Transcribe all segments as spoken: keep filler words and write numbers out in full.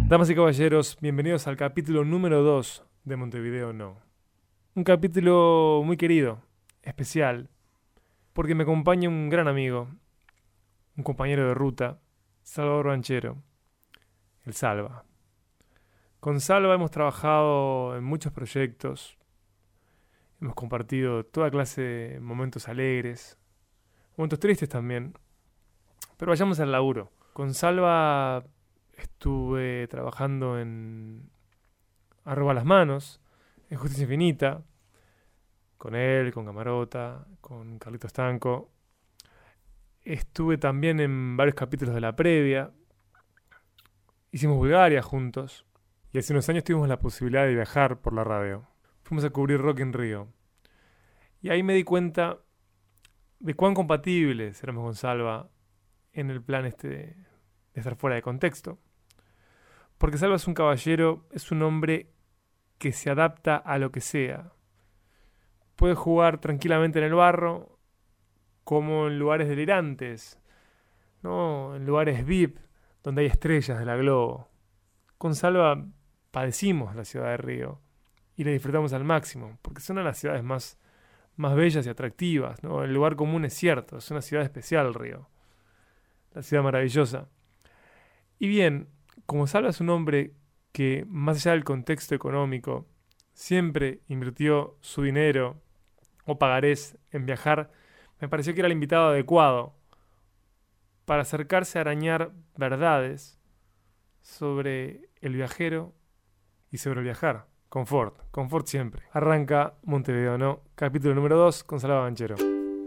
Damas y caballeros, bienvenidos al capítulo número dos de Montevideo No. Un capítulo muy querido, especial, porque me acompaña un gran amigo, un compañero de ruta, Salvador Banchero, el Salva. Con Salva hemos trabajado en muchos proyectos, hemos compartido toda clase de momentos alegres, momentos tristes también, pero vayamos al laburo. Con Salva estuve trabajando en Arroba las Manos, en Justicia Infinita, con él, con Camarota, con Carlito Estanco. Estuve también en varios capítulos de La Previa. Hicimos Bulgaria juntos. Y hace unos años tuvimos la posibilidad de viajar por la radio. Fuimos a cubrir Rock in Rio. Y ahí me di cuenta de cuán compatibles éramos con Salva en el plan este de, de estar fuera de contexto. Porque Salva es un caballero, es un hombre que se adapta a lo que sea. Puede jugar tranquilamente en el barro, como en lugares delirantes, ¿no? En lugares V I P, donde hay estrellas de la Globo. Con Salva padecimos la ciudad de Río y la disfrutamos al máximo, porque es una de las ciudades más, más bellas y atractivas, ¿no? El lugar común es cierto, es una ciudad especial, Río. La ciudad maravillosa. Y bien, como Salva es un hombre que, más allá del contexto económico, siempre invirtió su dinero o pagarés en viajar, me pareció que era el invitado adecuado para acercarse a arañar verdades sobre el viajero y sobre el viajar. Confort, confort siempre. Arranca Montevideo No, capítulo número dos con Salva Banchero.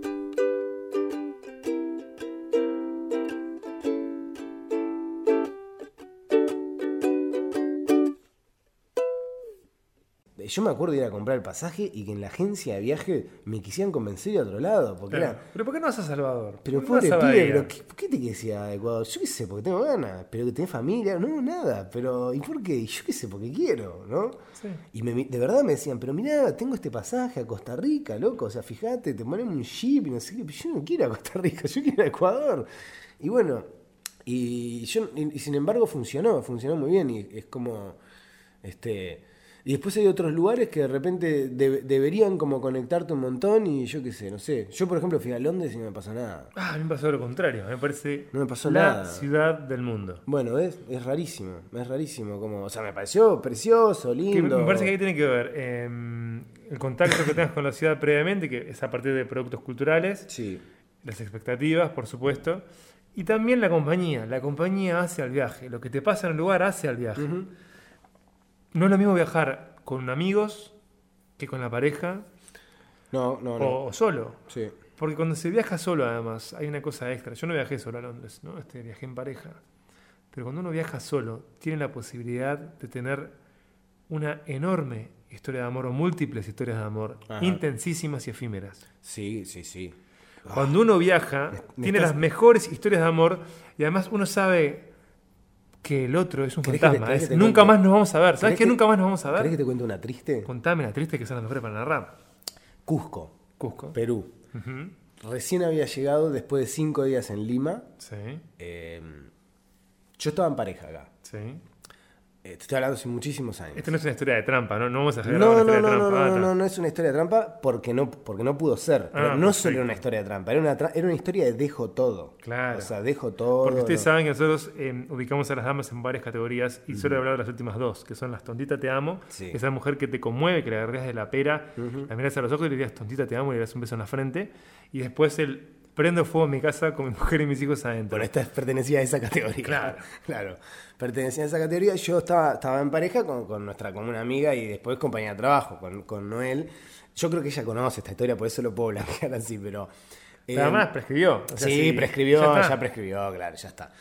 Yo me acuerdo de ir a comprar el pasaje y que en la agencia de viaje me quisieran convencer de otro lado. Porque Claro. era, ¿Pero por qué no vas a Salvador? pero ¿Por qué pobre no vas a pibe, Bahía? pero ¿qué, ¿por qué te quieres ir a Ecuador? Yo qué sé, porque tengo ganas. Pero que tenés familia, no, nada. Pero, ¿y por qué? Yo qué sé, porque quiero, ¿no? Sí. Y me, de verdad me decían, pero mirá, tengo este pasaje a Costa Rica, loco. O sea, fíjate, te ponen un jeep y no sé qué. Pero yo no quiero a Costa Rica, yo quiero a Ecuador. Y bueno, y, yo, y, y sin embargo funcionó, funcionó muy bien. Y es como, este... Y después hay otros lugares que de repente de, deberían como conectarte un montón y yo qué sé, no sé. Yo, por ejemplo, fui a Londres y no me pasó nada. Ah, a mí me pasó lo contrario. Me parece No me pasó la nada. ciudad del mundo. Bueno, es, es rarísimo, es rarísimo. Como, o sea, me pareció precioso, Que lindo. me parece que ahí tiene que ver eh, el contacto que tengas con la ciudad previamente, que es a partir de productos culturales, Sí, las expectativas, por supuesto, y también la compañía. La compañía hace al viaje. Lo que te pasa en el lugar hace al viaje. uh-huh. No es lo mismo viajar con amigos que con la pareja No, no, no. o, o solo. Sí. Porque cuando se viaja solo, además, hay una cosa extra. Yo no viajé solo a Londres, ¿no? Este, viajé en pareja. Pero cuando uno viaja solo, tiene la posibilidad de tener una enorme historia de amor o múltiples historias de amor, Ajá. intensísimas y efímeras. Sí, sí, sí. Cuando uno viaja, Me- me tiene estás- las mejores historias de amor y además uno sabe que el otro es un ¿Querés que te- fantasma. querés es, que te nunca cuente? más nos vamos a ver. ¿Sabes ¿Querés qué? que- Nunca más nos vamos a ¿Querés que ver. te cuente una triste? Contame la triste que son las mejores para narrar. Cusco, Cusco. Perú. Ujú. Recién había llegado después de cinco días en Lima. Sí, Eh, yo estaba en pareja acá. sí. Eh, te estoy hablando hace muchísimos años. Esto no es una historia de trampa, ¿no? No vamos a generar No, una no, historia no, de no, trampa. no, Ah, no, está. no, no es una historia de trampa porque no, porque no pudo ser. Pero Ah, no solo perfecto. era una historia de trampa, era una, tra- era una historia de dejo todo. Claro. O sea, dejo todo. Porque ustedes no. saben que nosotros eh, ubicamos a las damas en varias categorías y solo he hablado de las últimas dos, que son las tontita te amo, Sí. esa mujer que te conmueve, que le agarras de la pera, Ujú. la miras a los ojos y le dirías tontita te amo y le das un beso en la frente. Y después el prendo fuego en mi casa con mi mujer y mis hijos adentro. Bueno, esta pertenecía a esa categoría. Claro. Claro. Pertenecía a esa categoría. Yo estaba, estaba en pareja con, con nuestra común amiga y después compañera de trabajo, con, con Noel. Yo creo que ella conoce esta historia, por eso lo puedo blanquear así, pero. Pero eh, además prescribió. O sea, sí, prescribió, ya ya, está. prescribió, claro, ya está.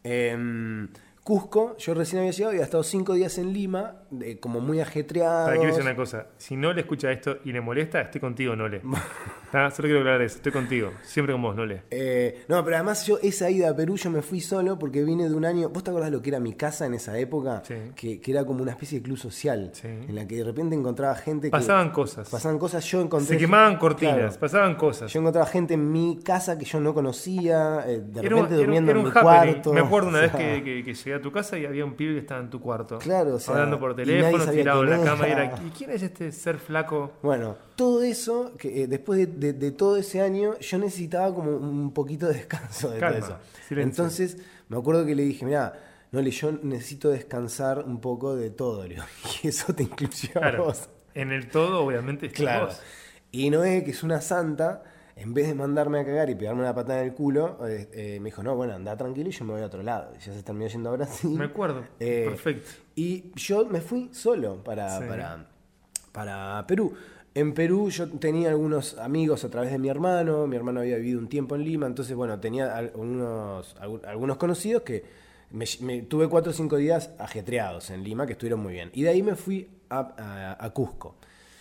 Eh, Cusco, yo recién había llegado y había estado cinco días en Lima, de- como muy ajetreado. Para quiero decir una cosa, si no le escucha esto y le molesta, estoy contigo, no le. Ah, solo quiero aclarar eso, estoy contigo, siempre con vos, Nole. Eh, no, pero además yo esa ida a Perú yo me fui solo porque vine de un año. ¿Vos te acordás lo que era mi casa en esa época? Sí. Que, que era como una especie de club social, Sí. en la que de repente encontraba gente que... Pasaban cosas. Pasaban cosas, yo encontré... Se quemaban cortinas, Claro. pasaban cosas. Yo encontraba gente en mi casa que yo no conocía, eh, de Era un, repente era un- durmiendo era en un mi happening. cuarto. Me acuerdo una o vez sea, que, que- que llegué a tu casa y había un pibe que estaba en tu cuarto. Claro, o sea, hablando por y nadie teléfono, sabía tirado en la quién cama y era. era. ¿Y quién es este ser flaco? Bueno, todo eso, que eh, después de, de- de todo ese año, yo necesitaba como un poquito de descanso de Calma, todo eso. silencio. Entonces, me acuerdo que le dije, mira, Nole, yo necesito descansar un poco de todo, le digo, y eso te incluyó a Claro. vos. En el todo, obviamente, estás Claro. vos. Y Noé, que es una santa, en vez de mandarme a cagar y pegarme una patada en el culo, eh, eh, me dijo, no, bueno, anda tranquilo y yo me voy a otro lado. Y ya se terminó yendo a Brasil. Me acuerdo. Eh, Perfecto. Y yo me fui solo para, Sí. para, para Perú. En Perú yo tenía algunos amigos a través de mi hermano. Mi hermano había vivido un tiempo en Lima. Entonces, bueno, tenía algunos, algunos conocidos que me, me- tuve cuatro o cinco días ajetreados en Lima, que estuvieron muy bien. Y de ahí me fui a, a- a Cusco.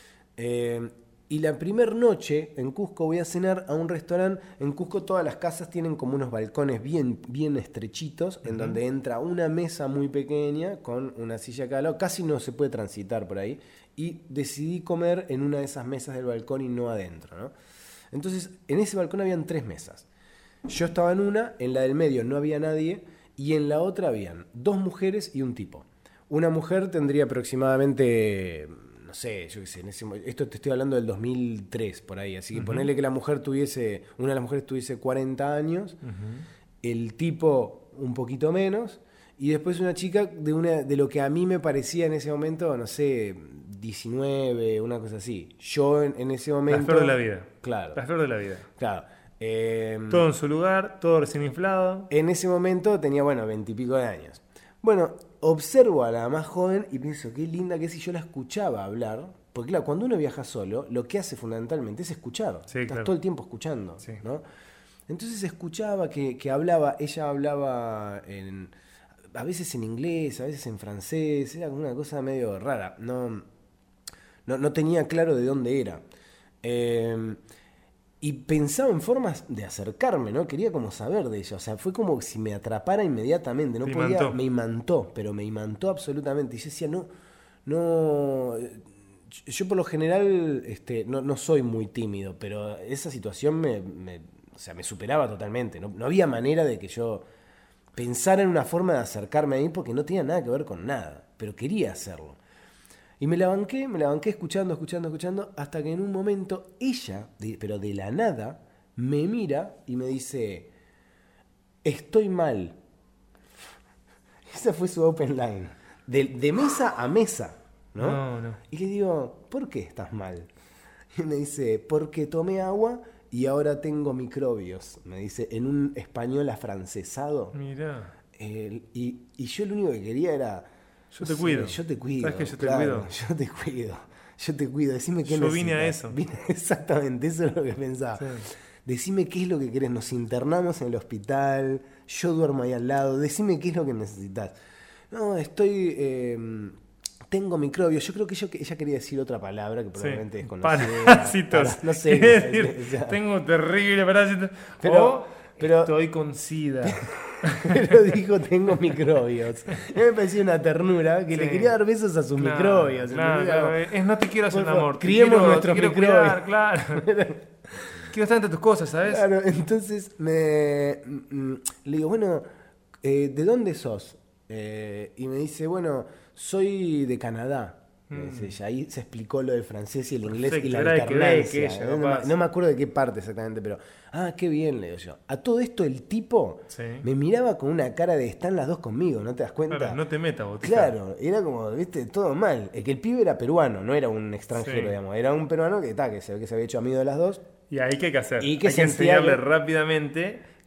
Eh, y la primera noche en Cusco voy a cenar a un restaurante. En Cusco todas las casas tienen como unos balcones bien, bien estrechitos, en donde entra una mesa muy pequeña con una silla a cada lado. Casi no se puede transitar por ahí. Y decidí comer en una de esas mesas del balcón y no adentro, ¿no? Entonces, en ese balcón habían tres mesas. Yo estaba en una, en la del medio no había nadie, y en la otra habían dos mujeres y un tipo. Una mujer tendría aproximadamente, no sé, yo qué sé, en ese mo- esto te estoy hablando del dos mil tres, por ahí, así que Ujú. ponerle que la mujer tuviese, una de las mujeres tuviese cuarenta años, el tipo un poquito menos, y después una chica de, una, de lo que a mí me parecía en ese momento, no sé, diecinueve, una cosa así. Yo en, en ese momento... La flor de la vida. Claro, La flor de la vida. claro. Eh, Todo en su lugar, todo recién inflado. en ese momento tenía, bueno, veintipico de años. Bueno, observo a la más joven y pienso, qué linda que es, si yo la escuchaba hablar. Porque claro, cuando uno viaja solo, lo que hace fundamentalmente es escuchar. Sí, Estás claro. todo el tiempo escuchando, Sí. ¿no? Entonces escuchaba que, que hablaba, ella hablaba en, a veces en inglés, a veces en francés, era como una cosa medio rara. No, no, no tenía claro de dónde era. Eh, y pensaba en formas de acercarme, ¿no? Quería como saber de ella. O sea, fue como si me atrapara inmediatamente. No Te podía, imantó. me imantó, pero me imantó absolutamente. Y yo decía, no, no. Yo por lo general este, no, no soy muy tímido, pero esa situación me, me- o sea, me superaba totalmente. No, no había manera de que yo pensara en una forma de acercarme a mí porque no tenía nada que ver con nada, pero quería hacerlo. Y me la banqué, me la banqué escuchando, escuchando, escuchando, hasta que en un momento ella, de- pero de la nada, me mira y me dice, estoy mal. Esa fue su open line. De, de mesa a mesa, ¿no? No, no. Y le digo, ¿por qué estás mal? Y me dice, porque tomé agua y ahora tengo microbios. Me dice, en un español afrancesado. Mirá. Eh, y, y yo lo único que quería era... Yo no te sé, cuido. Yo te cuido. ¿Sabes que yo te claro, cuido? Yo te cuido. Yo te cuido. Decime qué Yo vine a necesitas. eso. Vine- exactamente, eso es lo que pensaba. Sí. Decime qué es lo que querés. Nos internamos en el hospital. Yo duermo ahí al lado. Decime qué es lo que necesitas. No, estoy... eh, tengo microbios. Yo creo que ella, ella quería decir otra palabra que probablemente Sí. desconocida. Parásitos. Para- no sé. Quiere decir, o sea, tengo terrible parásito. Pero- o pero- estoy con sida. Pero dijo, tengo microbios. A mí me pareció una ternura que Sí. le quería dar besos a sus Claro, microbios. claro, ¿entendés? claro. Es no te quiero hacer Por un favor, amor. te criemos quiero- nuestros te quiero microbios. cuidar, claro. Quiero estar entre tus cosas, ¿sabes? Claro, entonces me, mm, le digo, bueno, eh, ¿de dónde sos? Eh, y me dice, bueno, soy de Canadá. Me dice ella. Ahí se explicó lo del francés y el inglés Perfecto, y la era de alternancia. Quebec ella, no, me- capaz. no me acuerdo de qué parte exactamente, pero... Ah, qué bien, le digo yo. A todo esto el tipo Sí. me miraba con una cara de están las dos conmigo, ¿no te das cuenta? Claro, no te metas, vos. Claro, era como, viste, todo mal. Es que el pibe era peruano, no era un extranjero, Sí. digamos. Era un peruano que, ta, que se ve que se había hecho amigo de las dos. Y ahí qué hay que hacer. Y que hay que sentía enseñarle que- rápidamente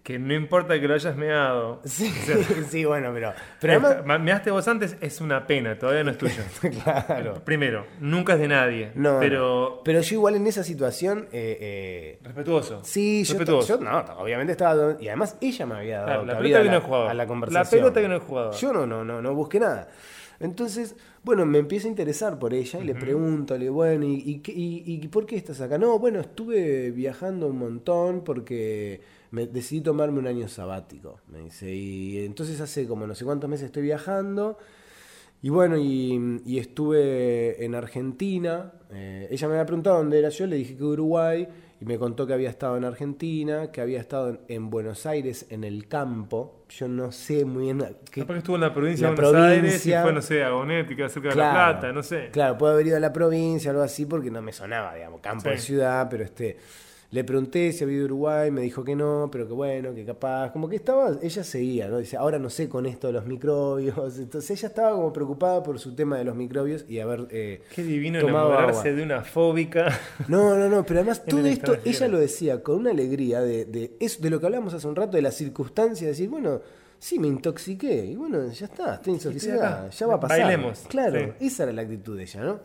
que no importa que lo hayas meado. Sí, O sea, sí, bueno, pero... pero esta- además, ma- measte vos antes, es una pena, todavía no es tuyo. claro. Primero, nunca es de nadie, No, pero no. Pero yo igual en esa situación... eh, eh, respetuoso. sí, yo, respetuoso. yo no, obviamente estaba... Y además ella me había dado Claro, la cabida pelota a viene la, al jugador. a la La conversación. pelota viene al jugador. Yo no, no, no, no busqué nada. Entonces, bueno, me empiezo a interesar por ella y le pregunto, le digo, bueno, ¿y, y, qué- y, y por qué estás acá? No, bueno, estuve viajando un montón porque me decidí tomarme un año sabático, me dice. Y entonces hace como no sé cuántos meses estoy viajando. Y bueno, y, y estuve en Argentina. Eh, ella me había preguntado dónde era yo, le dije que Uruguay. Y me contó que había estado en Argentina, que había estado en, en Buenos Aires, en el campo. Yo no sé muy bien qué, Capaz que estuvo en la provincia la de Buenos Aires y provincia. fue, no sé, a Gonet, que queda cerca de La Claro, Plata, no sé. Claro, puede haber ido a la provincia, algo así, porque no me sonaba, digamos, campo Sí. de ciudad, pero este. Le pregunté si había ido a Uruguay, me dijo que no, pero que bueno, que capaz. Como que estaba, ella seguía, ¿no? Dice, ahora no sé con esto de los microbios. Entonces ella estaba como preocupada por su tema de los microbios y haber eh, Qué divino tomado enamorarse agua. de una fóbica. No, no, no, pero además En todo el esto extranjero. ella lo decía con una alegría de, de, eso, de lo que hablamos hace un rato, de la circunstancia, de decir, bueno, sí, me intoxiqué, y bueno, ya está, estoy intoxicada, acá. ya va a pasar. Bailemos. Claro, Sí. esa era la actitud de ella, ¿no?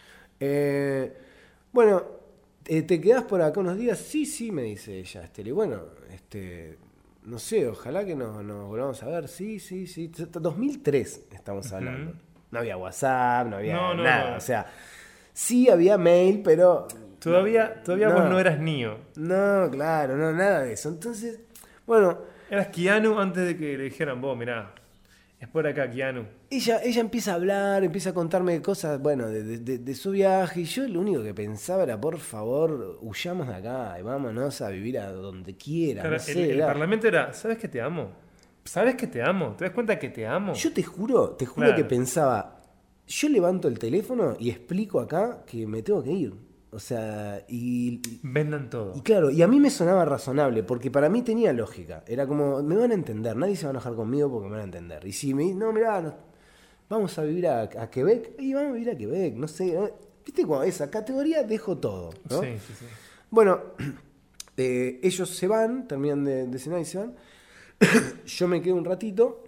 Eh, bueno, eh, ¿te quedás por acá unos días? Sí, sí, me dice ella, este, y bueno, este, no sé, ojalá que nos, nos volvamos a ver, sí, sí, sí, dos mil tres estamos hablando. Ujú. No había WhatsApp, no había No, no, nada, no. o sea, sí había mail, pero... Todavía, todavía No. vos no eras niño. No, claro, no, nada de eso. Entonces, bueno, Eras Keanu antes de que le dijeran, vos, mirá, es por acá, Keanu. ella, ella empieza a hablar, empieza a contarme cosas, bueno, de, de- de- de su viaje, y yo lo único que pensaba era, por favor, huyamos de acá y vámonos a vivir a donde quiera. Claro, no el, sé, el era- parlamento era, ¿sabes que te amo? ¿Sabes que te amo? ¿Te das cuenta que te amo? Yo te juro, te juro Claro. que pensaba, yo levanto el teléfono y explico acá que me tengo que ir. O sea, y, y- Vendan todo. Y claro, y a mí me sonaba razonable, porque para mí tenía lógica. Era como, me van a entender, nadie se va a enojar conmigo porque me van a entender. Y si me dicen, no, mirá, no, vamos a vivir a, a Quebec, y vamos a vivir a Quebec, no sé. ¿no? ¿Viste cuando esa categoría dejo todo? ¿no? Sí, sí, sí. Bueno, eh, ellos se van, terminan de, de cenar y se van. Yo me quedo un ratito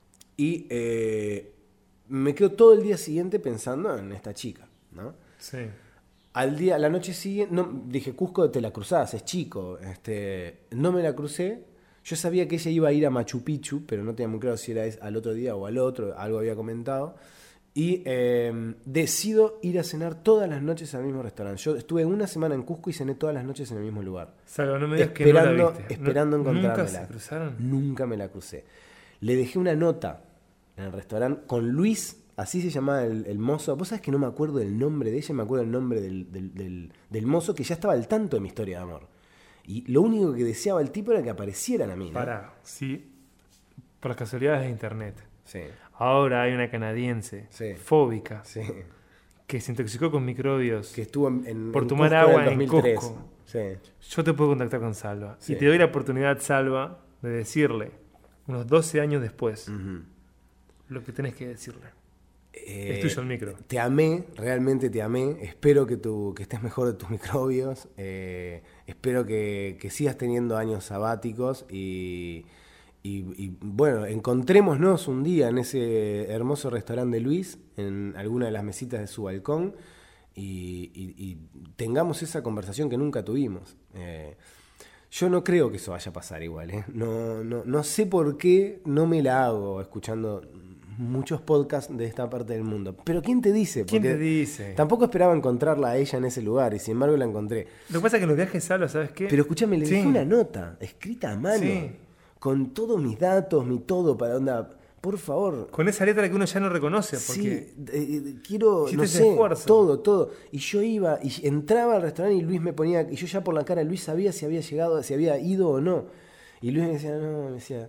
y eh, me quedo todo el día siguiente pensando en esta chica, ¿no? Sí. Al día, la noche siguiente, no, dije, Cusco te la cruzás, es chico. Este, no me la crucé. Yo sabía que ella iba a ir a Machu Picchu, pero no tenía muy claro si era es- al otro día o al otro, algo había comentado. Y eh, decido ir a cenar todas las noches al mismo restaurante. Yo estuve una semana en Cusco y cené todas las noches en el mismo lugar. Salvo, no me digas que no Esperando, la viste. esperando No- encontrármela. ¿Nunca se cruzaron? Nunca me la crucé. Le dejé una nota en el restaurante con Luis, así se llamaba el, el mozo. Vos sabés que no me acuerdo del nombre de ella, me acuerdo el nombre del, del- del- del mozo que ya estaba al tanto de mi historia de amor. Y lo único que deseaba el tipo era que aparecieran a mí, ¿no? Pará, sí. Por las casualidades de internet. Sí, Ahora hay una canadiense Sí. fóbica sí. que se intoxicó con microbios. Que estuvo en, en- Por en tomar Cusco agua del en dos mil tres. Cusco. Sí. Yo te puedo contactar con Salva. Sí. Y te doy la oportunidad, Salva, de decirle, unos doce años después, Ujú. lo que tenés que decirle. Eh, Es tuyo el micro. Te amé, realmente te amé. Espero que, tu, que estés mejor de tus microbios. Eh, espero que, que sigas teniendo años sabáticos. Y, y, y, bueno, encontrémonos un día en ese hermoso restaurante de Luis, en alguna de las mesitas de su balcón. Y, y- y tengamos esa conversación que nunca tuvimos. Eh, yo no creo que eso vaya a pasar igual. ¿eh? No, no, no sé por qué no me la hago escuchando muchos podcasts de esta parte del mundo. Pero ¿quién te dice? ¿Quién Porque te dice? tampoco esperaba encontrarla a ella en ese lugar y sin embargo la encontré. Lo que pasa es que en los viajes Salva, ¿sabes qué? Pero escúchame, le Sí. dejé una nota escrita a mano Sí. con todos mis datos, mi todo para onda. Por favor. Con esa letra que uno ya no reconoce, porque Sí, eh, quiero, hiciste no ese sé, esfuerzo. todo, todo. Y yo iba, y entraba al restaurante y Luis me ponía, y yo ya por la cara de Luis sabía si había llegado, si había ido o no. Y Luis me decía, no, me decía,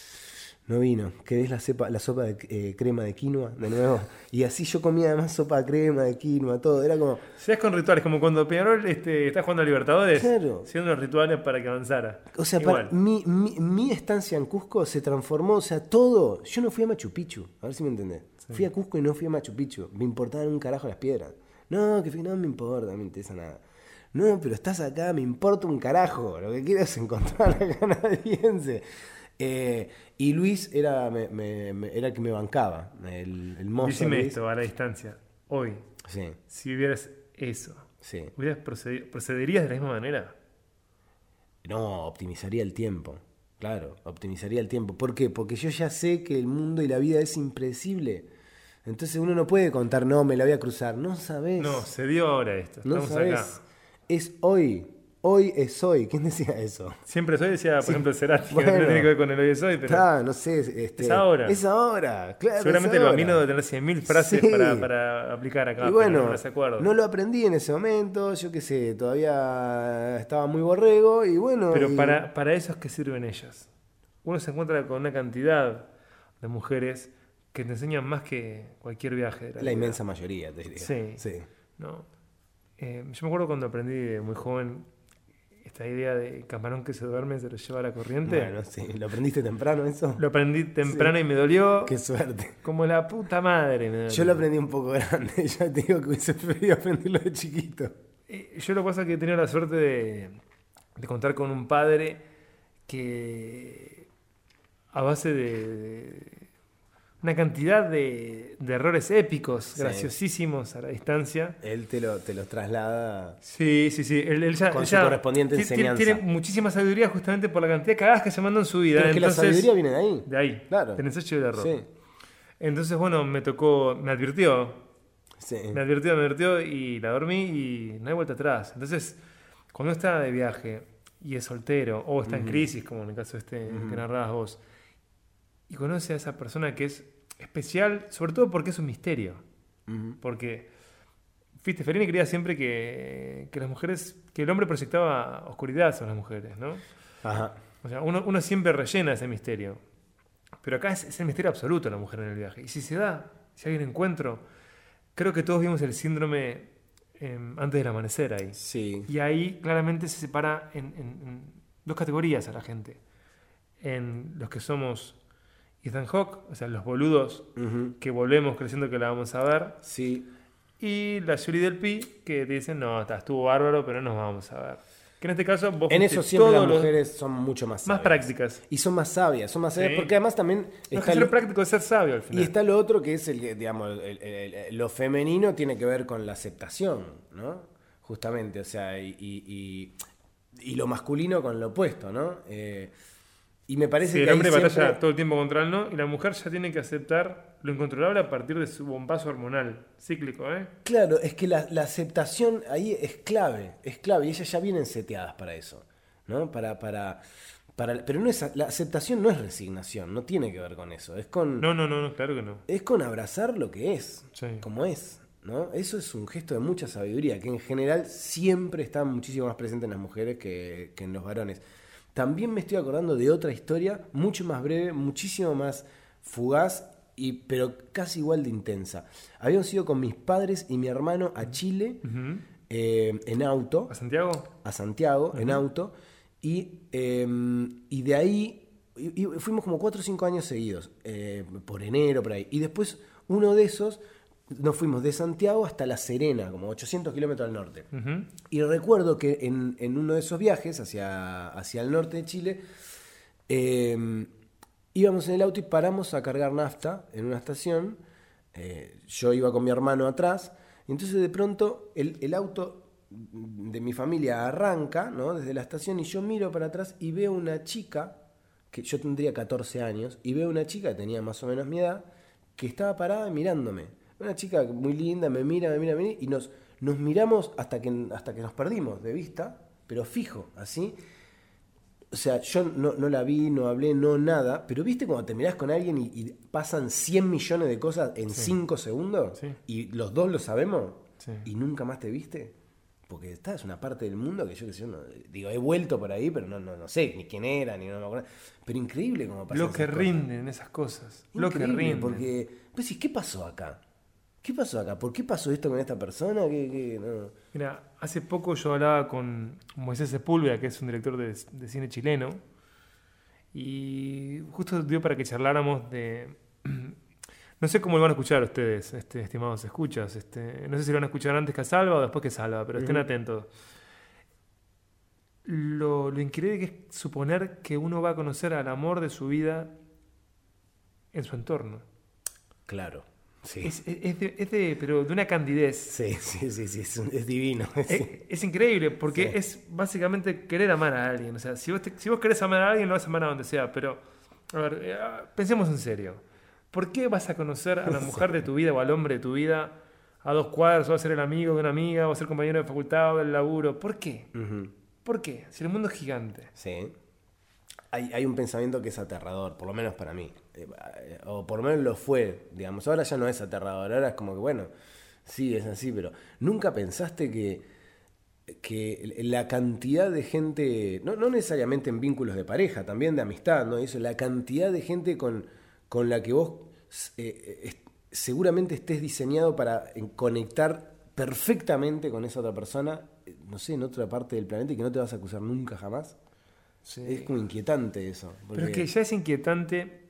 no vino, ¿querés la, cepa, la sopa de eh, crema de quinoa de nuevo? Y así yo comía además sopa de crema, de quinoa, todo. Era como, se con rituales, como cuando Peñarol este, está jugando a Libertadores, Claro. haciendo los rituales para que avanzara. o sea, Igual. para, mi, mi, mi estancia en Cusco se transformó, o sea, todo. Yo no fui a Machu Picchu, a ver si me entendés. Fui a Cusco y no fui a Machu Picchu. Me importaban un carajo las piedras. No, que fui- no me importa, no me interesa nada. No, pero estás acá, me importa un carajo. Lo que quiero es encontrar a la canadiense. Eh, y Luis era, me, me, me- era el que me bancaba. El, el mozo Decime Luis. esto a la distancia. Hoy, Sí, si vivieras eso, sí. ¿hubieras procedi- ¿procederías de la misma manera? No, optimizaría el tiempo. Claro, optimizaría el tiempo. ¿Por qué? Porque yo ya sé que el mundo y la vida es impredecible. Entonces uno no puede contar, no, me la voy a cruzar. No sabes. No, se dio ahora esto. no Estamos sabes. acá. Es hoy. Hoy es hoy. ¿Quién decía eso? Siempre soy, decía, por Sí. ejemplo, Cerati, Bueno. que no tiene que ver con el hoy es hoy, pero Ah, no sé. Este, Es ahora. Es ahora, claro. seguramente es el ahora. bambino debe tener cien mil frases Sí. para, para aplicar acá, Y pero bueno, no las acuerdo. no lo aprendí en ese momento, yo qué sé, todavía estaba muy borrego y bueno. Pero y- para, para eso es que sirven ellas. Uno se encuentra con una cantidad de mujeres que te enseñan más que cualquier viaje de la, La vida. inmensa mayoría, te diría. Sí. Sí. ¿No? Eh, yo me acuerdo cuando aprendí de muy joven esta idea de camarón que se duerme se lo lleva a la corriente. Bueno, sí. ¿Lo aprendiste temprano eso? Lo aprendí temprano y me dolió Qué suerte. como la puta madre. Me dolió. Yo lo aprendí un poco grande, ya te digo que hubiese preferido aprenderlo de chiquito. Eh, Yo lo que pasa es que he tenido la suerte de, de contar con un padre que a base de, de una cantidad de, de errores épicos, Sí. graciosísimos a la distancia. Él te, lo, te los traslada. Sí, sí, sí. Él, él ya, Con él su ya correspondiente ti- ti- enseñanza. Tiene muchísima sabiduría justamente por la cantidad de cagadas que se mandó en su vida. Pero es que la Entonces, sabiduría viene de ahí. de ahí, Claro. del ensayo y del error. Sí. Entonces, bueno, me tocó, me advirtió, Sí. me advirtió, me advirtió y la dormí y no hay vuelta atrás. Entonces, cuando está de viaje y es soltero o está en crisis, como en el caso este que narrabas vos, y conoce a esa persona que es especial, sobre todo porque es un misterio. Ujú. Porque, viste, Fellini quería siempre que, que las mujeres, que el hombre proyectaba oscuridad sobre las mujeres, ¿no? Ajá. O sea, uno, uno siempre rellena ese misterio. Pero acá es, es el misterio absoluto de la mujer en el viaje. Y si se da, si hay un encuentro, creo que todos vimos el síndrome eh, antes del amanecer ahí. Sí. Y ahí claramente se separa en, en- en dos categorías a la gente. En los que somos Ethan Hawke, o sea, los boludos Ujú. que volvemos creciendo que la vamos a ver. Sí. Y la Julie del Pi, que te dicen, no, está, estuvo bárbaro, pero no nos vamos a ver. Que en este caso vos En fuiste eso siempre todos las los- mujeres son mucho más más sabias. prácticas. Y son más sabias, son más sabias Sí. porque además también No es que está ser lo- práctico es ser sabio al final. y está lo otro que es el que, digamos, el- el- el- lo femenino tiene que ver con la aceptación, ¿no? Justamente, o sea, y, y- y- y lo masculino con lo opuesto, ¿no? Eh, y me parece Sí, que el ahí hombre batalla siempre- todo el tiempo contra el no y la mujer ya tiene que aceptar lo incontrolable a partir de su bombazo hormonal cíclico, ¿eh? Claro, es que la, la aceptación ahí es clave, es clave, y ellas ya vienen seteadas para eso, ¿no? Para, para, para, pero no es, la aceptación no es resignación, no tiene que ver con eso, es con, No, no, no, no, claro que no. es con abrazar lo que es, Sí. como es, ¿no? Eso es un gesto de mucha sabiduría, que en general siempre está muchísimo más presente en las mujeres que, que en los varones. También me estoy acordando de otra historia, mucho más breve, muchísimo más fugaz, y, pero casi igual de intensa. Habíamos ido con mis padres y mi hermano a Chile Ujú. eh, en auto, ¿A Santiago? a Santiago, en auto, y, eh, y de ahí y- y fuimos como cuatro o cinco años seguidos, eh, por enero, por ahí. Y después uno de esos nos fuimos de Santiago hasta La Serena, como ochocientos kilómetros al norte. Ujú. Y recuerdo que en, en uno de esos viajes hacia, hacia el norte de Chile, eh, íbamos en el auto y paramos a cargar nafta en una estación. Eh, yo iba con mi hermano atrás. Y entonces de pronto el, el auto de mi familia arranca, ¿no? Desde la estación, y yo miro para atrás y veo una chica, que yo tendría catorce años, y veo una chica que tenía más o menos mi edad, que estaba parada mirándome. Una chica muy linda, me mira, me mira, me mira, y nos, nos miramos hasta que, hasta que nos perdimos de vista, pero fijo, así. O sea, yo no, no la vi, no hablé, no nada, pero viste cuando te mirás con alguien y, y pasan cien millones de cosas en Sí. cinco segundos, Sí. y los dos lo sabemos, Sí. y nunca más te viste. Porque esta es una parte del mundo que yo que sé, no, digo, he vuelto por ahí, pero no, no, no sé ni quién era, ni no me acuerdo. Pero increíble como pasa. Lo que rinden esas cosas. Lo que rinden. Porque, pues sí, ¿qué pasó acá? ¿Qué pasó acá? ¿Por qué pasó esto con esta persona? ¿Qué, qué? No. Mira, hace poco yo hablaba con Moisés Sepúlveda, que es un director de, de cine chileno, y justo dio para que charláramos de... No sé cómo lo van a escuchar ustedes, este, estimados escuchas. Este, no sé si lo van a escuchar antes que a Salva o después que Salva, pero estén Ujú. atentos. lo, lo increíble que es suponer que uno va a conocer al amor de su vida en su entorno. Claro, sí. Es, es, es de, es de- pero de una candidez. Sí, sí, sí, sí, es, un- es divino. Es, Sí. es increíble porque Sí. es básicamente querer amar a alguien. O sea, si vos, te- si vos querés amar a alguien, lo vas a amar a donde sea. Pero, a ver, eh, pensemos en serio. ¿Por qué vas a conocer a la mujer de tu vida o al hombre de tu vida a dos cuadras? ¿O vas a ser el amigo de una amiga? ¿O vas a ser compañero de facultad o del laburo? ¿Por qué? Ujú. ¿Por qué? Si el mundo es gigante. Sí. Hay, hay un pensamiento que es aterrador, por lo menos para mí. Eh, eh, O por lo menos lo fue, digamos. Ahora ya no es aterrador, ahora es como que, bueno, sí, es así, pero ¿nunca pensaste que, que la cantidad de gente, no, no necesariamente en vínculos de pareja, también de amistad, ¿no? Eso, la cantidad de gente con, con la que vos eh, est- seguramente estés diseñado para eh, conectar perfectamente con esa otra persona, eh, no sé, en otra parte del planeta y que no te vas a acusar nunca jamás? Sí. Es como inquietante eso. Pero es porque- que ya es inquietante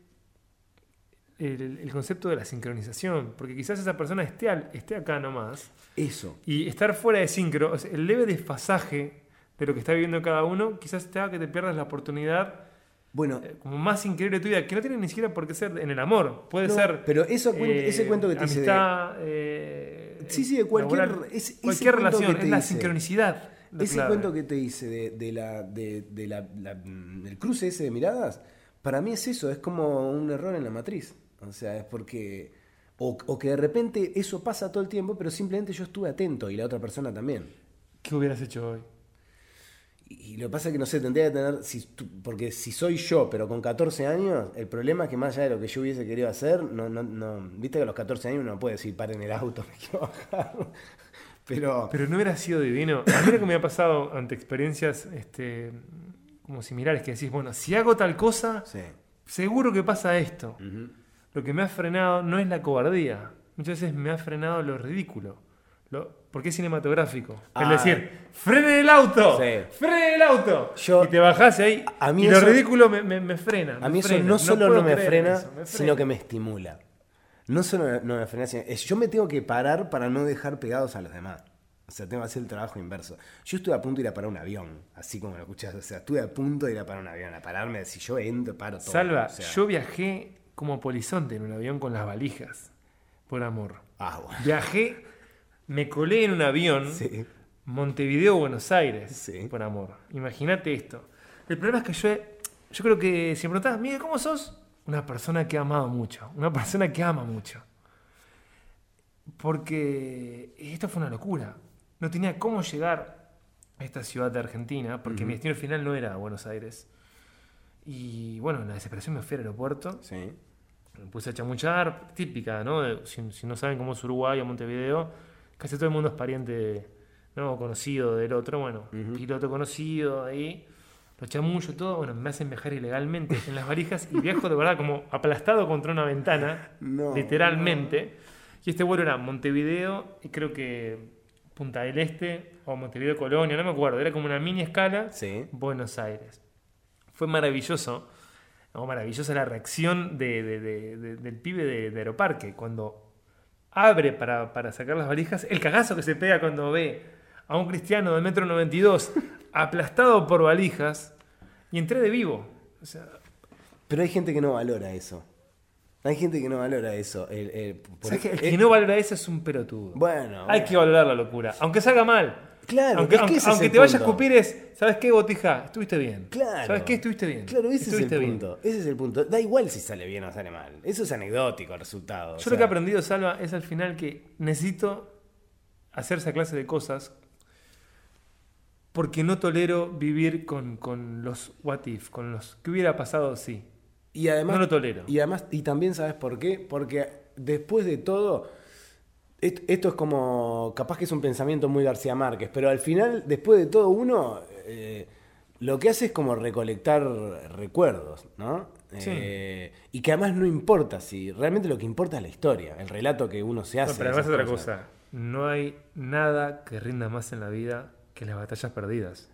el, el concepto de la sincronización. Porque quizás esa persona esté, al- esté acá nomás. Eso. Y estar fuera de sincro, o sea, el leve desfasaje de lo que está viviendo cada uno, quizás te haga que te pierdas la oportunidad Bueno, eh, como más increíble de tu vida, que no tiene ni siquiera por qué ser en el amor. Puede no, ser. pero eso cuen- eh, ese cuento que te hice de- amistad, eh, Sí, sí, de cualquier- laboral, ese- ese cualquier cuento relación, que te es la hice. sincronicidad. la ese clave. cuento que te hice de, de la, de, de la, la- el cruce ese de miradas, para mí es eso, es como un error en la matriz. O sea, es porque... O, o que de repente eso pasa todo el tiempo, pero simplemente yo estuve atento y la otra persona también. ¿Qué hubieras hecho hoy? Y, y lo que pasa es que, no sé, tendría que tener... Si, tú- porque si soy yo, pero con catorce años, el problema es que más allá de lo que yo hubiese querido hacer, no, no, no, viste que a los catorce años uno no puede decir, paren el auto, me quiero bajar. Pero... Pero no hubiera sido divino. A mí lo que me ha pasado ante experiencias este, como similares, que decís, bueno, si hago tal cosa, Sí. seguro que pasa esto. Ujú. Lo que me ha frenado no es la cobardía. Muchas veces me ha frenado lo ridículo. Lo, porque es cinematográfico. Ah. Es decir, ¡frenen el auto! Sí. ¡Frenen el auto! Yo- y te bajás ahí a mí y eso- lo ridículo me, me, me frena. A me mí eso frena. no solo puedo no me creer frena, eso, me sino frena. que me estimula. No solo no me frena, sino es, yo me tengo que parar para no dejar pegados a los demás. O sea, tengo que hacer el trabajo inverso. Yo estuve a punto de ir a parar un avión, así como lo escuchás. O sea, estuve a punto de ir a parar un avión, a pararme. Si yo entro, paro todo. Salva, o sea. yo viajé como polizonte en un avión con las valijas. Por amor. Ah, bueno. Viajé, me colé en un avión, Sí. Montevideo, Buenos Aires, Sí. por amor. Imagínate esto. El problema es que yo, yo creo que si me preguntás, Miguel, ¿cómo sos? Una persona que ha amado mucho, una persona que ama mucho. Porque esto fue una locura. No tenía cómo llegar a esta ciudad de Argentina, porque Ujú. mi destino final no era Buenos Aires. Y bueno, en la desesperación me fui al aeropuerto. Sí. Me puse a chamuchar, típica, ¿no? De- Si, si no saben cómo es Uruguay o Montevideo, casi todo el mundo es pariente, ¿no? Conocido del otro. Bueno, Ujú. piloto conocido ahí, lo chamullo todo. Bueno, me hacen viajar ilegalmente en las valijas y viajo de verdad como aplastado contra una ventana, No, literalmente. Y este vuelo era Montevideo y creo que Punta del Este o Montevideo Colonia, no me acuerdo. Era como una mini escala, Sí. Buenos Aires. Fue maravilloso. No, maravillosa la reacción de, de- de- de- del pibe de, de Aeroparque cuando abre para, para sacar las valijas, el cagazo que se pega cuando ve a un cristiano de metro noventa y dos aplastado por valijas y entré de vivo. O sea, Pero hay gente que no valora eso. Hay gente que no valora eso. El, el- por- ¿sabes qué? El eh, que no valora eso es un pelotudo. Bueno. Hay bueno. que valorar la locura, aunque salga mal. Claro, aunque es que aunque, ese es aunque el te vaya a punto. escupir es, ¿sabes qué, botija? Estuviste bien. Claro. ¿Sabes qué? Estuviste bien. Claro, ese es Estuviste el bien. punto. Ese es el punto. Da igual si sale bien o sale mal. Eso es anecdótico el resultado. o Yo sea. lo que he aprendido, Salva, es al final que necesito hacer esa clase de cosas porque no tolero vivir con, con los what if, con los que hubiera pasado si. Y además, No lo tolero. Y además, y también sabes por qué, porque después de todo, est- esto es como, capaz que es un pensamiento muy García Márquez, pero al final, después de todo, uno eh, lo que hace es como recolectar recuerdos, ¿no? Sí. Eh, y que además no importa si, realmente lo que importa es la historia, el relato que uno se hace. No, pero de además esas otra cosas. cosa, no hay nada que rinda más en la vida que las batallas perdidas.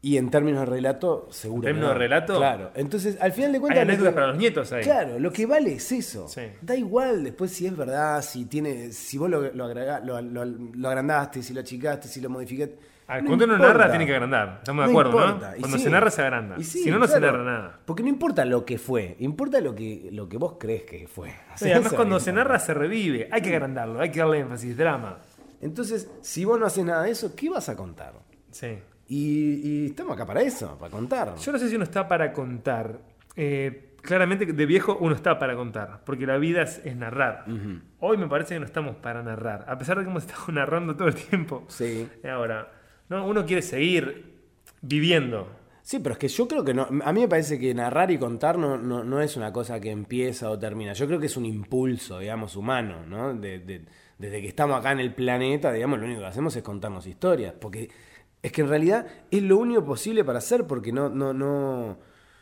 Y en términos de relato, seguro. ¿En términos no. de relato? Claro. Entonces, al final de Hay cuentas. anécdotas que, para los nietos ahí. Claro, lo que vale es eso. Sí. Da igual después si es verdad, si tiene, si vos lo, lo, agregá, lo, lo, lo agrandaste, si lo achicaste, si lo modificaste. Ah, no cuando uno importa. narra, tiene que agrandar. Estamos de No acuerdo, importa. ¿no? Y Cuando sí. se narra, se agranda. Y sí, si no, no claro. se narra nada. Porque no importa lo que fue, importa lo que, lo que vos crees que fue. O sea, Y además, eso cuando es se importante. narra, se revive. Hay que agrandarlo, hay que darle énfasis, drama. Entonces, si vos no haces nada de eso, ¿qué vas a contar? Sí. Y, y estamos acá para eso, para contar. Yo no sé si uno está para contar. Eh, claramente de viejo uno está para contar, porque la vida es, es narrar. Ujú. Hoy me parece que no estamos para narrar, a pesar de que hemos estado narrando todo el tiempo. Sí. Ahora, no, uno quiere seguir viviendo. Sí, pero es que yo creo que no. A mí me parece que narrar y contar no, no, no es una cosa que empieza o termina. Yo creo que es un impulso, digamos, humano, ¿no? De, de- desde que estamos acá en el planeta, digamos, lo único que hacemos es contarnos historias. Porque es que en realidad es lo único posible para hacer, porque no, no, no.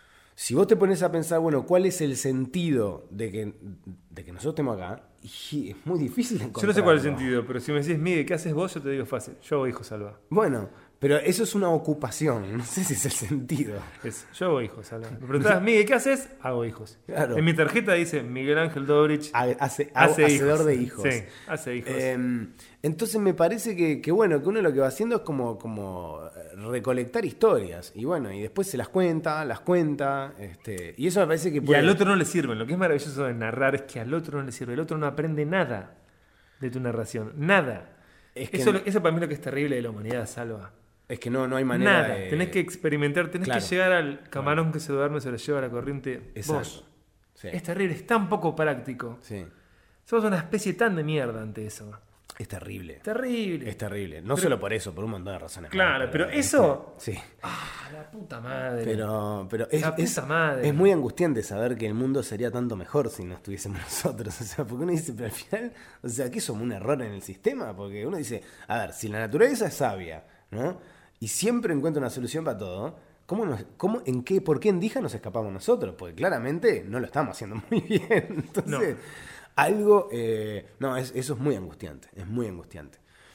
Si vos te pones a pensar, bueno, ¿cuál es el sentido de que, de que nosotros estemos acá? Y es muy difícil encontrarlo. Yo no sé cuál es el sentido, pero si me decís, Miguel, ¿qué haces vos? Yo te digo fácil. Yo hago hijos, Salva. Bueno, pero eso es una ocupación. No sé si es el sentido. Es, yo hago hijos, Salva. Me preguntás, Miguel, ¿qué haces? Hago hijos. Claro. En mi tarjeta dice Miguel Ángel Dobrich. Ha- Hace, Hace hacedor hijos. de hijos. Sí, hace hijos. Eh, entonces me parece que, que, bueno, que uno lo que va haciendo es como, como recolectar historias. Y bueno, y después se las cuenta, las cuenta. Este, y eso me parece que Y puede... al otro no le sirven. Lo que es maravilloso de narrar es que al otro no le sirve. El otro no aprende nada de tu narración. Nada. Es que eso, no- eso para mí es lo que es terrible de la humanidad, Salva. Es que no, no hay manera Nada. de... Tenés que experimentar, tenés Claro. que llegar al camarón que se duerme, se lo lleva la corriente. Exacto. Vos. Sí. Es terrible, es tan poco práctico. Sí. Somos una especie tan de mierda ante eso. Es terrible. Terrible. Es terrible. No Pero- solo por eso, por un montón de razones. Claro, más, pero eso- Sí. Ah, la puta madre. Pero, pero es, La puta es- madre. es muy angustiante saber que el mundo sería tanto mejor si no estuviésemos nosotros. O sea, porque uno dice, pero al final, o sea, ¿qué somos un error en el sistema? Porque uno dice, a ver, si la naturaleza es sabia, ¿no? Y siempre encuentra una solución para todo, ¿cómo nos, cómo, en qué, ¿por qué en Dija nos escapamos nosotros? Porque claramente no lo estamos haciendo muy bien. Entonces, algo, eh, no, es- eso es muy angustiante, es muy angustiante.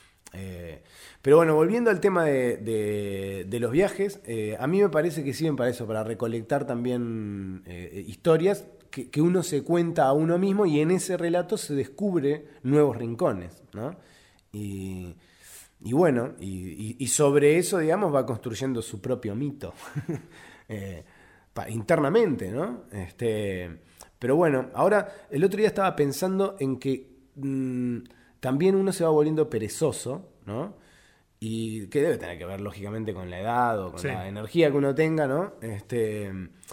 Eh, pero bueno, volviendo al tema de, de- de los viajes, eh, a mí me parece que sirven para eso, para recolectar también eh, historias que, que uno se cuenta a uno mismo y en ese relato se descubre nuevos rincones, ¿no? Y, y bueno, y, y- y sobre eso, digamos, va construyendo su propio mito eh, pa- internamente, ¿no? Este, pero bueno, ahora el otro día estaba pensando en que mm, también uno se va volviendo perezoso, ¿no? Y que debe tener que ver, lógicamente, con la edad o con Sí. la energía que uno tenga, ¿no? Este,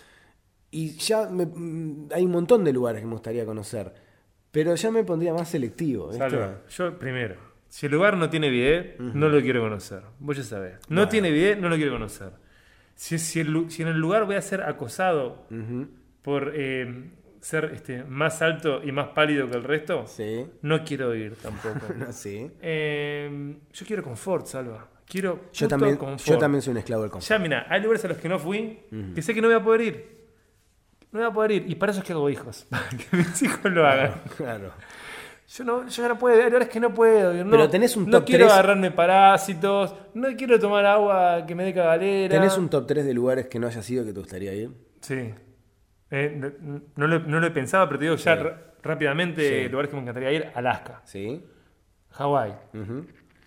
y ya me- mm, hay un montón de lugares que me gustaría conocer, pero ya me pondría más selectivo, ¿viste? Salva, yo primero, si el lugar no tiene bidet, no lo quiero conocer. Vos ya sabés. No Bueno. tiene bidet, no lo quiero conocer. Si, si, el lu- si en el lugar voy a ser acosado Ujú. por eh, ser este, más alto y más pálido que el resto, Sí, no quiero ir tampoco. no, sí. Eh, yo quiero confort, Salva. Quiero Yo puto también, confort. yo también soy un esclavo del confort. Ya, mira, hay lugares a los que no fui que sé que no voy a poder ir. No voy a poder ir. Y para eso es que hago hijos. Para que mis hijos lo hagan. Claro. Yo no, yo ya no puedo, hay horas que no puedo. ir, No, Pero tenés un no top quiero tres. agarrarme parásitos, no quiero tomar agua que me dé cagalera. ¿Tenés un top tres de lugares que no hayas ido que te gustaría ir? Sí. Eh, no, no lo, no lo he pensado, pero te digo ya Sí. r- rápidamente Sí. lugares que me encantaría ir. Alaska, Sí. Hawái. Ujú.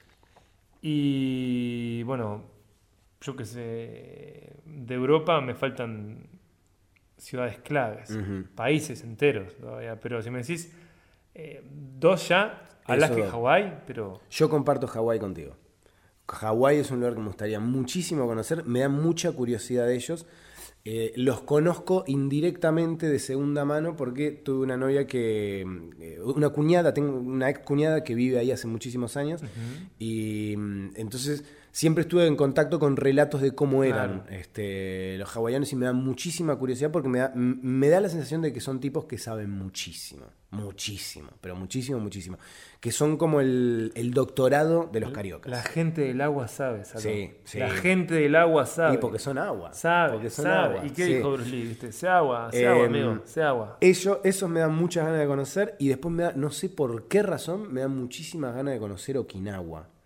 Y bueno, yo qué sé, de Europa me faltan ciudades claves, Ujú. países enteros todavía. Pero si me decís eh, dos ya, Alaska y dos. Hawái, pero... Yo comparto Hawái contigo. Hawái es un lugar que me gustaría muchísimo conocer. Me da mucha curiosidad de ellos. Eh, los conozco indirectamente de segunda mano porque tuve una novia que... eh, una cuñada, tengo una ex cuñada que vive ahí hace muchísimos años. Y mm, entonces siempre estuve en contacto con relatos de cómo eran Claro. este, los hawaianos y me da muchísima curiosidad porque me da, m- me da la sensación de que son tipos que saben muchísimo. Muchísimo, pero muchísimo, muchísimo. Que son como el, el doctorado de los cariocas. La gente del agua sabe, Salva. Sí, sí. La gente del agua sabe. Y porque son agua. Sabe, porque son sabe. agua. ¿Y qué sí. dijo Bruce Lee? ¿Viste? Sea agua, sea Eh, agua, amigo, sea agua. Ellos, esos me dan muchas ganas de conocer y después me da, no sé por qué razón, me dan muchísimas ganas de conocer Okinawa.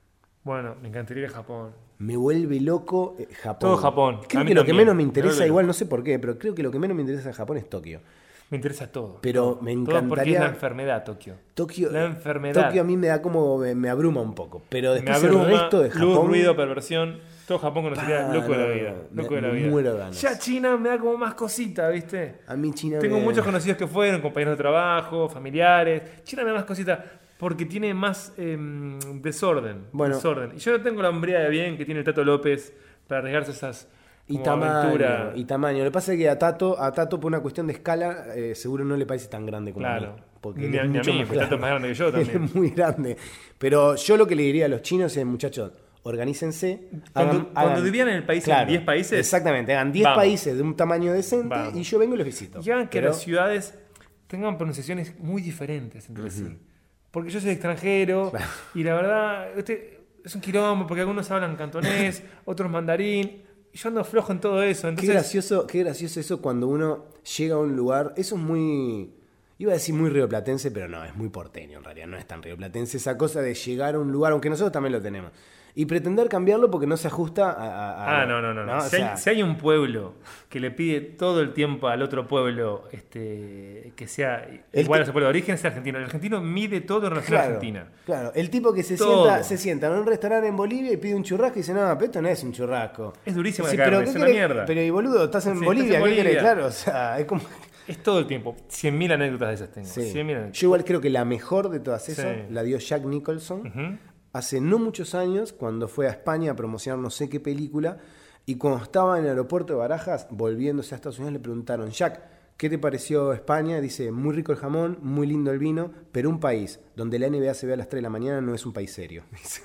Bueno, me encantaría ir a Japón. Me vuelve loco eh, Japón. Todo Japón. Creo A mí que lo que también. menos me Me interesa, vuelve igual loco. no sé por qué, pero creo que lo que menos me interesa de Japón es Tokio. Me interesa todo. Pero todo. me Todo porque es encantaría- la enfermedad, Tokio. Tokio, La enfermedad. Tokio a mí me da como, me, me abruma un poco. Pero Me después abruma, el resto de Japón... luz, ruido, perversión. Todo Japón conocería Pa, loco de la no, vida. me- Loco de la me vida. muero de ganas. Ya China me da como más cosita, ¿viste? A mí China Tengo me- muchos conocidos que fueron, compañeros de trabajo, familiares. China me da más cositas porque tiene más em, desorden, Bueno. desorden. Y yo no tengo la hombría de bien que tiene el Tato López para arriesgarse esas Y como tamaño, aventura. y tamaño. Lo que pasa es que a Tato, a Tato por una cuestión de escala, eh, seguro no le parece tan grande como Claro. a mí. Porque Ni él a- es ni a mucho mí, más porque Tato es más grande que yo Él también. es muy grande. Pero yo lo que le diría a los chinos es, muchachos, organícense. Cuando, hagan- cuando hagan- vivían en el país, Claro, en diez países, Exactamente, hagan diez vamos. países de un tamaño decente Vamos. y yo vengo y los visito. y hagan que Pero- las ciudades tengan pronunciaciones muy diferentes entre sí. Porque yo soy extranjero y la verdad este, es un quilombo porque algunos hablan cantonés, otros mandarín. Y yo ando flojo en todo eso. Qué Entonces, gracioso, qué gracioso eso cuando uno llega a un lugar. Eso es muy. Iba a decir muy rioplatense, pero no, es muy porteño en realidad, no es tan rioplatense. Esa cosa de llegar a un lugar, aunque nosotros también lo tenemos, y pretender cambiarlo porque no se ajusta a. a- a- Ah, no, no, no. no. O Si, sea, hay, si hay un pueblo que le pide todo el tiempo al otro pueblo este, que sea El igual ti- a su pueblo de origen, es argentino. El argentino mide todo en relación a Claro, Argentina. claro, el tipo que se Todo. sienta, se sienta en un restaurante en Bolivia y pide un churrasco y dice, no, pero esto no es un churrasco. Es durísima la Sí, carne, pero es ¿qué una querés? mierda. Pero y boludo, estás en Sí, Bolivia, estás en ¿qué querés? Bolivia. Claro, o sea, es como. Es todo el tiempo. cien mil anécdotas de esas tengo. Sí. cien mil anécdotas. Yo igual creo que la mejor de todas esas Sí. la dio Jack Nicholson. Ujú. Hace no muchos años, cuando fue a España a promocionar no sé qué película, y cuando estaba en el aeropuerto de Barajas, volviéndose a Estados Unidos, le preguntaron, Jack, ¿qué te pareció España? Dice, muy rico el jamón, muy lindo el vino, pero un país donde la N B A se ve a las tres de la mañana no es un país serio. Dice.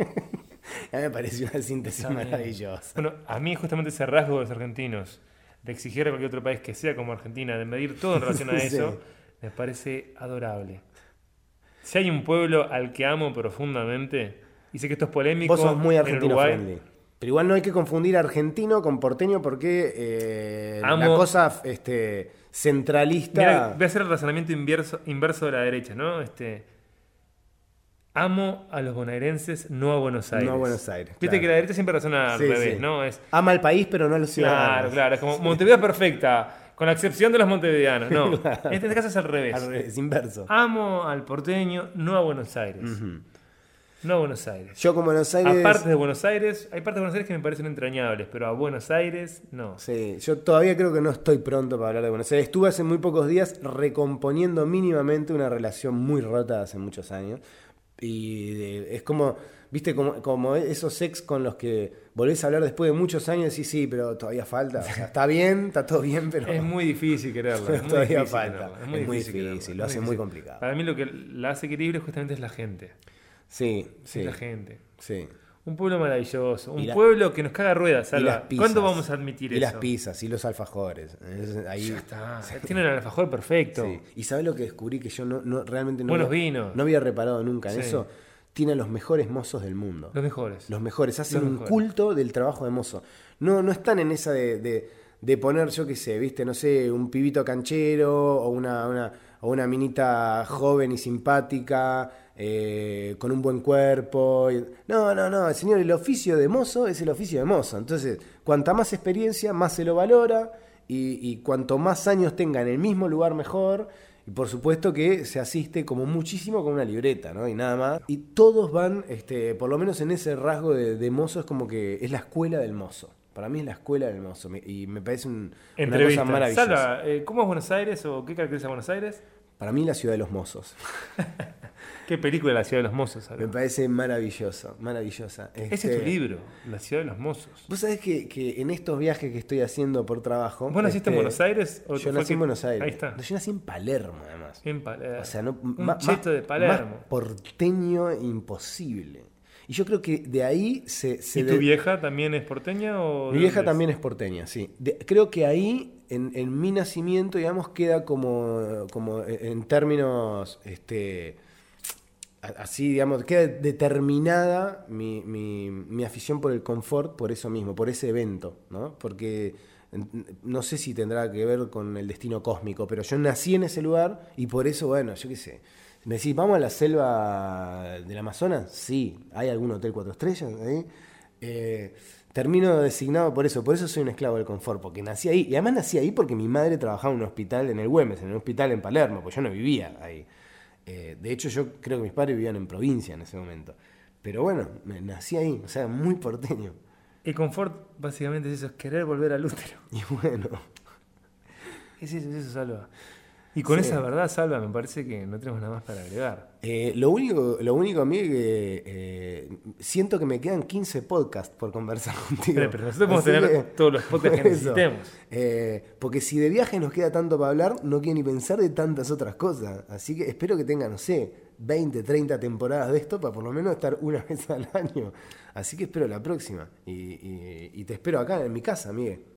A mí me pareció una síntesis Está bien. maravillosa. Bueno, a mí justamente ese rasgo de los argentinos, de exigir a cualquier otro país que sea como Argentina, de medir todo en relación a Sí. eso, me parece adorable. Si hay un pueblo al que amo profundamente, y sé que esto es polémico, Vos sos muy en argentino Uruguay, friendly. Pero igual no hay que confundir argentino con porteño porque eh, la Amo- cosa este, centralista... Mira, voy a hacer el razonamiento inverso, inverso de la derecha, ¿no? Este, amo a los bonaerenses, no a Buenos Aires. No a Buenos Aires, Viste claro. que la derecha siempre razona al Sí, revés, sí. ¿no? Es, Ama al país, pero no a los ciudadanos. claro, claro, es como Montevideo es perfecta, con la excepción de los montevideanos. No, en este caso es al revés. Al revés, inverso. Amo al porteño, no a Buenos Aires. No a Buenos Aires. Yo con Buenos Aires... Aparte de Buenos Aires, hay partes de Buenos Aires que me parecen entrañables, pero a Buenos Aires, no. Sí, yo todavía creo que no estoy pronto para hablar de Buenos Aires. Estuve hace muy pocos días recomponiendo mínimamente una relación muy rota de hace muchos años. Y de- es como, viste, como, como esos ex con los que volvés a hablar después de muchos años y decís, sí, pero todavía falta. O sea, está bien, está todo bien, pero... Es muy difícil quererlo. Es muy Todavía difícil falta. quererlo, Es muy difícil, quererlo, lo es hace difícil. muy complicado. Para mí lo que la hace querible justamente es la gente. Sí, Es sí, la gente. sí. Un pueblo maravilloso. Un Y la- pueblo que nos caga ruedas, Y Salva. las pizzas. ¿Cuándo vamos a admitir y eso? las pizzas y los alfajores. Es- ahí, Ya está. Tienen el alfajor perfecto. sí. Y ¿sabes lo que descubrí? Que yo no, no realmente no, Buenos había, vinos. no había reparado nunca en Sí. eso. Tiene a los mejores mozos del mundo. Los mejores. Los mejores. Hacen Los un mejores. culto del trabajo de mozo. No, no están en esa de, de, de poner, yo qué sé, viste, no sé, un pibito canchero o una, una, o una minita joven y simpática, eh, con un buen cuerpo. y- No, no, no, señor, el oficio de mozo es el oficio de mozo. Entonces, cuanta más experiencia, más se lo valora, y, y cuanto más años tenga en el mismo lugar, mejor. Y por supuesto que se asiste como muchísimo con una libreta, ¿no? Y nada más. Y todos van, este, por lo menos en ese rasgo de, de mozo, es como que es la escuela del mozo. Para mí es la escuela del mozo. Me- y me parece un- una cosa Entrevista. maravillosa. Salva, eh, ¿cómo es Buenos Aires o qué caracteriza a Buenos Aires? Para mí la ciudad de los mozos. ¿Qué película de la ciudad de los mozos? Salva? Me parece maravilloso, maravillosa. Ese es Este, tu libro, La ciudad de los mozos. Vos sabés que, que en estos viajes que estoy haciendo por trabajo... ¿Vos naciste en este, Buenos Aires? o Yo fue nací que- en Buenos Aires. Ahí está. Yo nací en Palermo, además. En Palermo. O sea, no, Un ma- cheto de Palermo. más porteño imposible. Y yo creo que de ahí se... se ¿Y de- tu vieja también es porteña? O Mi de vieja dónde también es porteña, sí. De- creo que ahí, en, en mi nacimiento, digamos, queda como, como en términos, este, a- así, digamos, queda determinada mi, mi, mi afición por el confort, por eso mismo, por ese evento, ¿no? Porque en- no sé si tendrá que ver con el destino cósmico, pero yo nací en ese lugar y por eso, bueno, yo qué sé. Me decís, ¿vamos a la selva del Amazonas? Sí. ¿Hay algún hotel cuatro estrellas ahí? Eh, termino designado por eso. Por eso soy un esclavo del confort, porque nací ahí. Y además nací ahí porque mi madre trabajaba en un hospital en el Güemes, en un hospital en Palermo, pues yo no vivía ahí. Eh, de hecho, yo creo que mis padres vivían en provincia en ese momento. Pero bueno, me, nací ahí, o sea, muy porteño. El confort básicamente es eso, es querer volver al útero. Y bueno, Es eso, es eso, Salva. Y con sí. esa verdad, Salva, me parece que no tenemos nada más para agregar. Eh, lo único, lo único a mí que eh, siento que me quedan quince podcasts por conversar contigo. Pero, pero nosotros podemos Así tener que, todos los podcasts que por eso, necesitemos. eh, porque si de viaje nos queda tanto para hablar, no quiero ni pensar de tantas otras cosas. Así que espero que tenga, no sé, veinte, treinta temporadas de esto para por lo menos estar una vez al año. Así que espero la próxima. Y, y, y te espero acá en mi casa, Miguel.